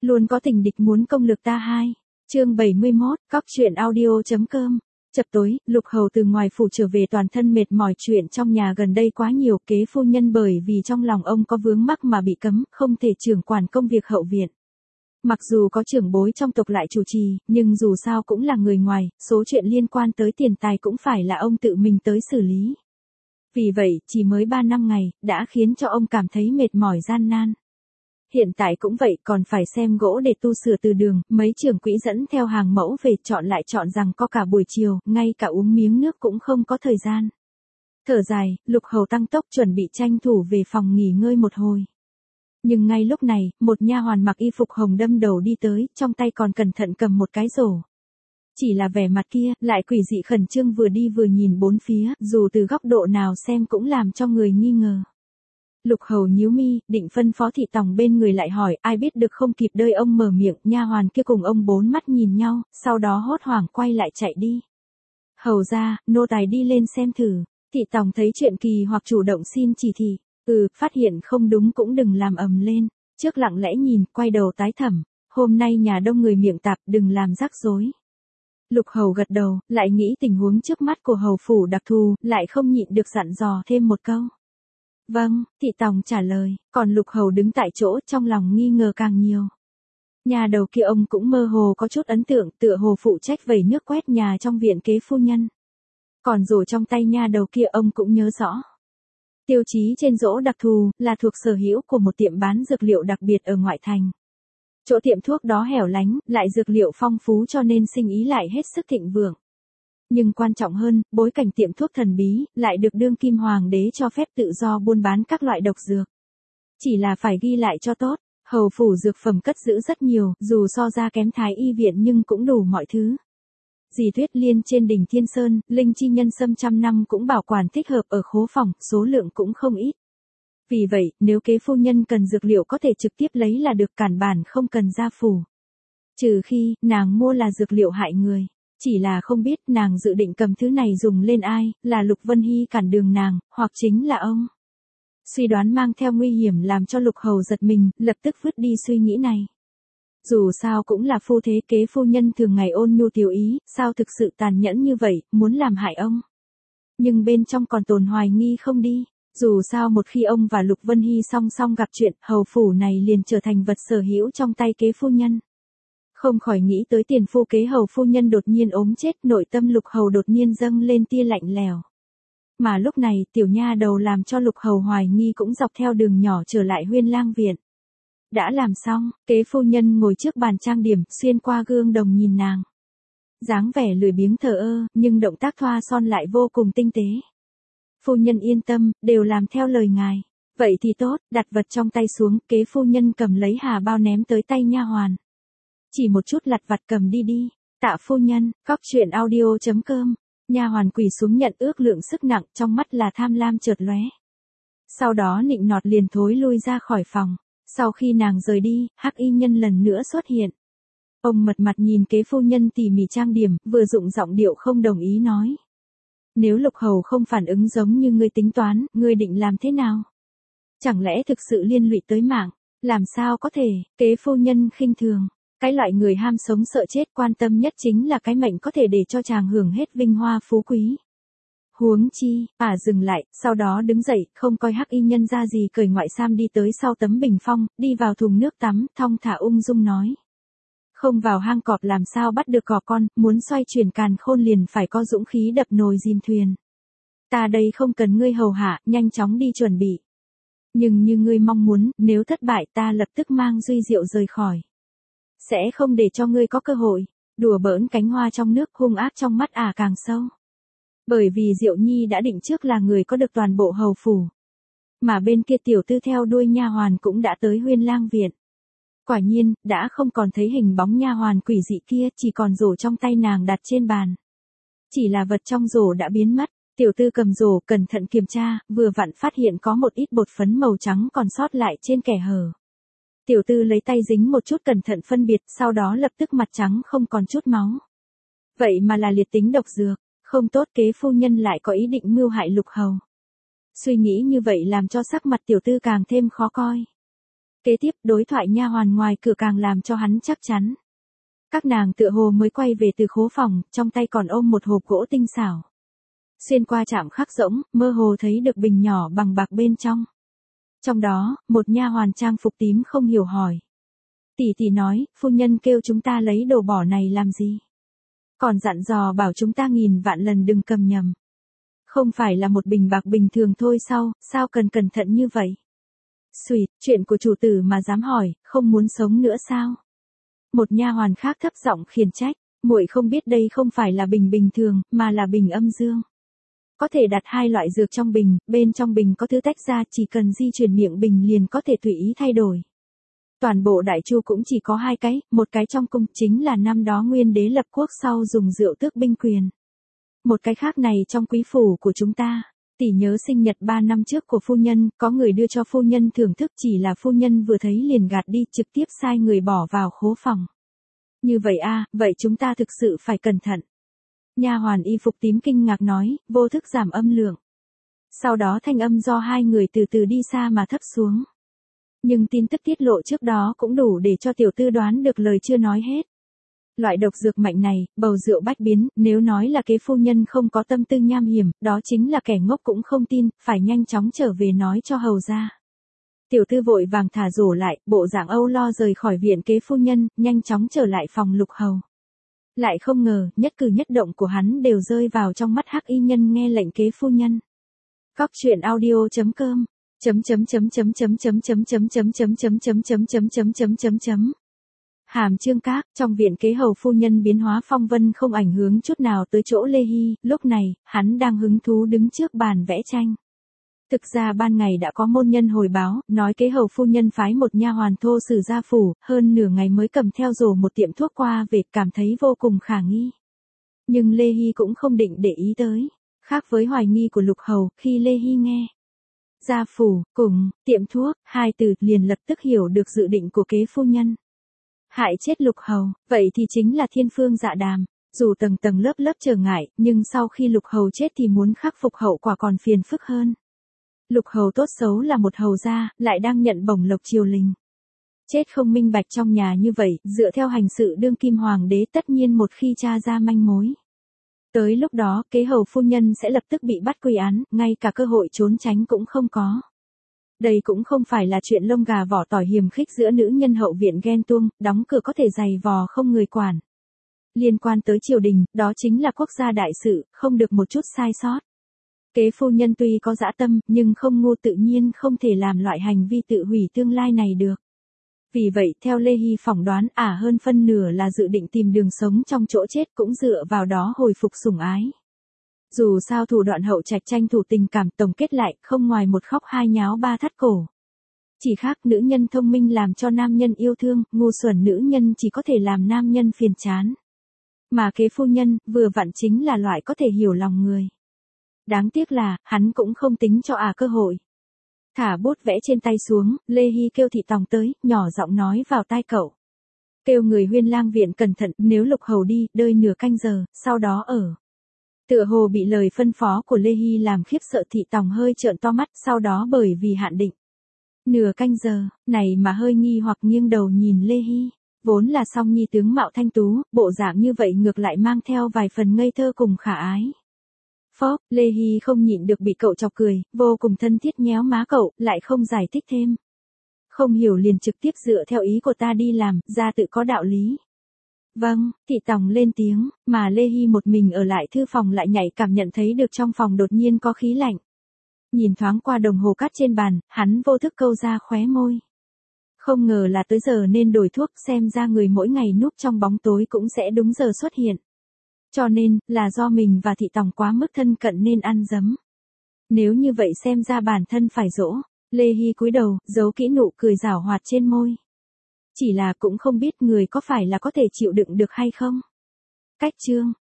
Luôn có tình địch muốn công lược ta hai. Chương 71, cóc truyện audio.com. Chập tối, Lục Hầu từ ngoài phủ trở về toàn thân mệt mỏi, chuyện trong nhà gần đây quá nhiều, kế phu nhân bởi vì trong lòng ông có vướng mắc mà bị cấm, không thể trưởng quản công việc hậu viện. Mặc dù có trưởng bối trong tộc lại chủ trì, nhưng dù sao cũng là người ngoài, số chuyện liên quan tới tiền tài cũng phải là ông tự mình tới xử lý. Vì vậy, chỉ mới 3 năm ngày, đã khiến cho ông cảm thấy mệt mỏi gian nan. Hiện tại cũng vậy, còn phải xem gỗ để tu sửa từ đường, mấy trưởng quỹ dẫn theo hàng mẫu về chọn lại chọn rằng có cả buổi chiều, ngay cả uống miếng nước cũng không có thời gian. Thở dài, Lục Hầu tăng tốc chuẩn bị tranh thủ về phòng nghỉ ngơi một hồi. Nhưng ngay lúc này, một nha hoàn mặc y phục hồng đâm đầu đi tới, trong tay còn cẩn thận cầm một cái rổ. Chỉ là vẻ mặt kia, lại quỷ dị khẩn trương, vừa đi vừa nhìn bốn phía, dù từ góc độ nào xem cũng làm cho người nghi ngờ. Lục Hầu nhíu mi, định phân phó thị tòng bên người lại hỏi, ai biết được không kịp đợi ông mở miệng, nha hoàn kia cùng ông bốn mắt nhìn nhau, sau đó hốt hoảng quay lại chạy đi. Hầu ra, nô tài đi lên xem thử. Thị tòng thấy chuyện kỳ hoặc chủ động xin chỉ thị, phát hiện không đúng cũng đừng làm ầm lên, trước lặng lẽ nhìn, quay đầu tái thẩm, hôm nay nhà đông người miệng tạp, đừng làm rắc rối. Lục Hầu gật đầu, lại nghĩ tình huống trước mắt của hầu phủ đặc thù, lại không nhịn được dặn dò thêm một câu. Vâng, thị tòng trả lời, còn Lục Hầu đứng tại chỗ, trong lòng nghi ngờ càng nhiều. Nhà đầu kia ông cũng mơ hồ có chút ấn tượng, tựa hồ phụ trách vẩy nước quét nhà trong viện kế phu nhân. Còn rổ trong tay nha đầu kia ông cũng nhớ rõ. Tiêu chí trên rổ đặc thù, là thuộc sở hữu của một tiệm bán dược liệu đặc biệt ở ngoại thành. Chỗ tiệm thuốc đó hẻo lánh, lại dược liệu phong phú cho nên sinh ý lại hết sức thịnh vượng. Nhưng quan trọng hơn, bối cảnh tiệm thuốc thần bí, lại được đương kim hoàng đế cho phép tự do buôn bán các loại độc dược. Chỉ là phải ghi lại cho tốt, hầu phủ dược phẩm cất giữ rất nhiều, dù so ra kém Thái y viện nhưng cũng đủ mọi thứ. Dì Tuyết Liên trên đỉnh Thiên Sơn, linh chi nhân sâm trăm năm cũng bảo quản thích hợp ở khố phòng, số lượng cũng không ít. Vì vậy, nếu kế phu nhân cần dược liệu có thể trực tiếp lấy là được, cản bản không cần ra phủ. Trừ khi, nàng mua là dược liệu hại người. Chỉ là không biết nàng dự định cầm thứ này dùng lên ai, là Lục Vân Hy cản đường nàng, hoặc chính là ông. Suy đoán mang theo nguy hiểm làm cho Lục Hầu giật mình, lập tức vứt đi suy nghĩ này. Dù sao cũng là phu thế, kế phu nhân thường ngày ôn nhu tiểu ý, sao thực sự tàn nhẫn như vậy, muốn làm hại ông. Nhưng bên trong còn tồn hoài nghi không đi. Dù sao một khi ông và Lục Vân Hy song song gặp chuyện, hầu phủ này liền trở thành vật sở hữu trong tay kế phu nhân. Không khỏi nghĩ tới tiền phu kế hầu phu nhân đột nhiên ốm chết, nội tâm Lục Hầu đột nhiên dâng lên tia lạnh lẽo. Mà lúc này, tiểu nha đầu làm cho Lục Hầu hoài nghi cũng dọc theo đường nhỏ trở lại Huyên Lang viện. Đã làm xong, kế phu nhân ngồi trước bàn trang điểm, xuyên qua gương đồng nhìn nàng. Dáng vẻ lười biếng thờ ơ, nhưng động tác thoa son lại vô cùng tinh tế. Phu nhân yên tâm, đều làm theo lời ngài. Vậy thì tốt, đặt vật trong tay xuống, kế phu nhân cầm lấy hà bao ném tới tay nha hoàn. Chỉ một chút lặt vặt cầm đi đi. Tạ phu nhân, cóc truyện audio.com. Nha hoàn quỳ xuống nhận ước lượng sức nặng, trong mắt là tham lam chợt lóe. Sau đó nịnh nọt liền thối lui ra khỏi phòng. Sau khi nàng rời đi, hắc y nhân lần nữa xuất hiện. Ông mật mặt nhìn kế phu nhân tỉ mỉ trang điểm, vừa dụng giọng điệu không đồng ý nói. Nếu Lục Hầu không phản ứng giống như ngươi tính toán, ngươi định làm thế nào? Chẳng lẽ thực sự liên lụy tới mạng? Làm sao có thể, kế phu nhân khinh thường. Cái loại người ham sống sợ chết quan tâm nhất chính là cái mệnh có thể để cho chàng hưởng hết vinh hoa phú quý. Huống chi, dừng lại, sau đó đứng dậy, không coi hắc y nhân ra gì, cởi ngoại sam đi tới sau tấm bình phong, đi vào thùng nước tắm, thong thả ung dung nói. Không vào hang cọp làm sao bắt được cọp con, muốn xoay chuyển càn khôn liền phải có dũng khí đập nồi dìm thuyền. Ta đây không cần ngươi hầu hạ, nhanh chóng đi chuẩn bị. Nhưng như ngươi mong muốn, nếu thất bại ta lập tức mang Duy Diệu rời khỏi. Sẽ không để cho ngươi có cơ hội. Đùa bỡn cánh hoa trong nước, hung ác trong mắt càng sâu. Bởi vì Diệu Nhi đã định trước là người có được toàn bộ hầu phủ. Mà bên kia tiểu tư theo đuôi nha hoàn cũng đã tới Huyên Lang viện. Quả nhiên, đã không còn thấy hình bóng nha hoàn quỷ dị kia, chỉ còn rổ trong tay nàng đặt trên bàn. Chỉ là vật trong rổ đã biến mất, tiểu tư cầm rổ cẩn thận kiểm tra, vừa vặn phát hiện có một ít bột phấn màu trắng còn sót lại trên kẻ hở. Tiểu tư lấy tay dính một chút cẩn thận phân biệt, sau đó lập tức mặt trắng không còn chút máu. Vậy mà là liệt tính độc dược, không tốt, kế phu nhân lại có ý định mưu hại Lục Hầu. Suy nghĩ như vậy làm cho sắc mặt tiểu tư càng thêm khó coi. Kế tiếp, đối thoại nha hoàn ngoài cửa càng làm cho hắn chắc chắn. Các nàng tựa hồ mới quay về từ khố phòng, trong tay còn ôm một hộp gỗ tinh xảo. Xuyên qua chạm khắc rỗng, mơ hồ thấy được bình nhỏ bằng bạc bên trong. Trong đó, một nha hoàn trang phục tím không hiểu hỏi. Tỷ tỷ nói, phu nhân kêu chúng ta lấy đồ bỏ này làm gì? Còn dặn dò bảo chúng ta nghìn vạn lần đừng cầm nhầm. Không phải là một bình bạc bình thường thôi sao cần cẩn thận như vậy? Xùyt, chuyện của chủ tử mà dám hỏi, không muốn sống nữa sao? Một nha hoàn khác thấp giọng khiển trách, muội không biết đây không phải là bình bình thường, mà là bình âm dương. Có thể đặt hai loại dược trong bình, bên trong bình có thứ tách ra, chỉ cần di chuyển miệng bình liền có thể tùy ý thay đổi. Toàn bộ Đại Chu cũng chỉ có hai cái, một cái trong cung chính là năm đó Nguyên đế lập quốc sau dùng rượu tước binh quyền. Một cái khác này trong quý phủ của chúng ta. Tỷ nhớ sinh nhật 3 năm trước của phu nhân, có người đưa cho phu nhân thưởng thức, chỉ là phu nhân vừa thấy liền gạt đi, trực tiếp sai người bỏ vào khố phòng. Như vậy vậy chúng ta thực sự phải cẩn thận. Nha hoàn y phục tím kinh ngạc nói, vô thức giảm âm lượng. Sau đó thanh âm do hai người từ từ đi xa mà thấp xuống. Nhưng tin tức tiết lộ trước đó cũng đủ để cho tiểu tư đoán được lời chưa nói hết. Loại độc dược mạnh này, bầu rượu bách biến, nếu nói là kế phu nhân không có tâm tư nham hiểm, đó chính là kẻ ngốc cũng không tin, phải nhanh chóng trở về nói cho hầu ra. Tiểu tư vội vàng thả rổ lại, bộ dạng âu lo rời khỏi viện kế phu nhân, nhanh chóng trở lại phòng Lục Hầu. Lại không ngờ, nhất cử nhất động của hắn đều rơi vào trong mắt hắc y nhân nghe lệnh kế phu nhân. Góc truyện audio.com Hàm Chương Các, trong viện kế hầu phu nhân biến hóa phong vân không ảnh hưởng chút nào tới chỗ Lê Hy, lúc này, hắn đang hứng thú đứng trước bàn vẽ tranh. Thực ra ban ngày đã có môn nhân hồi báo, nói kế hầu phu nhân phái một nha hoàn thô sử gia phủ, hơn nửa ngày mới cầm theo rổ một tiệm thuốc qua về, cảm thấy vô cùng khả nghi. Nhưng Lê Hy cũng không định để ý tới. Khác với hoài nghi của Lục Hầu, khi Lê Hy nghe gia phủ, cùng, tiệm thuốc, hai từ liền lập tức hiểu được dự định của kế phu nhân. Hại chết Lục Hầu, vậy thì chính là thiên phương dạ đàm. Dù tầng tầng lớp lớp trở ngại, nhưng sau khi Lục Hầu chết thì muốn khắc phục hậu quả còn phiền phức hơn. Lục Hầu tốt xấu là một hầu gia, lại đang nhận bổng lộc triều đình. Chết không minh bạch trong nhà như vậy, dựa theo hành sự đương kim hoàng đế tất nhiên một khi tra ra manh mối. Tới lúc đó, kế hầu phu nhân sẽ lập tức bị bắt quy án, ngay cả cơ hội trốn tránh cũng không có. Đây cũng không phải là chuyện lông gà vỏ tỏi hiềm khích giữa nữ nhân hậu viện ghen tuông, đóng cửa có thể giày vò không người quản. Liên quan tới triều đình, đó chính là quốc gia đại sự, không được một chút sai sót. Kế phu nhân tuy có dã tâm, nhưng không ngu, tự nhiên không thể làm loại hành vi tự hủy tương lai này được. Vì vậy, theo Lê Hy phỏng đoán, hơn phân nửa là dự định tìm đường sống trong chỗ chết, cũng dựa vào đó hồi phục sủng ái. Dù sao thủ đoạn hậu trạch tranh thủ tình cảm, tổng kết lại, không ngoài một khóc hai nháo ba thắt cổ. Chỉ khác nữ nhân thông minh làm cho nam nhân yêu thương, ngu xuẩn nữ nhân chỉ có thể làm nam nhân phiền chán. Mà kế phu nhân, vừa vặn chính là loại có thể hiểu lòng người. Đáng tiếc là, hắn cũng không tính cho cơ hội. Thả bút vẽ trên tay xuống, Lê Hy kêu thị tòng tới, nhỏ giọng nói vào tai cậu. Kêu người Huyên Lang viện cẩn thận, nếu Lục Hầu đi, đợi nửa canh giờ, sau đó ở. Tựa hồ bị lời phân phó của Lê Hy làm khiếp sợ, thị tòng hơi trợn to mắt, sau đó bởi vì hạn định. Nửa canh giờ, này mà hơi nghi hoặc nghiêng đầu nhìn Lê Hy. Vốn là song nhi tướng mạo thanh tú, bộ dạng như vậy ngược lại mang theo vài phần ngây thơ cùng khả ái. Phóp, Lê Hy không nhịn được bị cậu chọc cười, vô cùng thân thiết nhéo má cậu, lại không giải thích thêm. Không hiểu liền trực tiếp dựa theo ý của ta đi làm, ra tự có đạo lý. Vâng, thị tòng lên tiếng, mà Lê Hy một mình ở lại thư phòng lại nhạy cảm nhận thấy được trong phòng đột nhiên có khí lạnh. Nhìn thoáng qua đồng hồ cát trên bàn, hắn vô thức câu ra khóe môi. Không ngờ là tới giờ nên đổi thuốc, xem ra người mỗi ngày núp trong bóng tối cũng sẽ đúng giờ xuất hiện. Cho nên, là do mình và thị tòng quá mức thân cận nên ăn dấm. Nếu như vậy xem ra bản thân phải dỗ. Lê Hy cúi đầu, giấu kỹ nụ cười giảo hoạt trên môi. Chỉ là cũng không biết người có phải là có thể chịu đựng được hay không. Cách chương.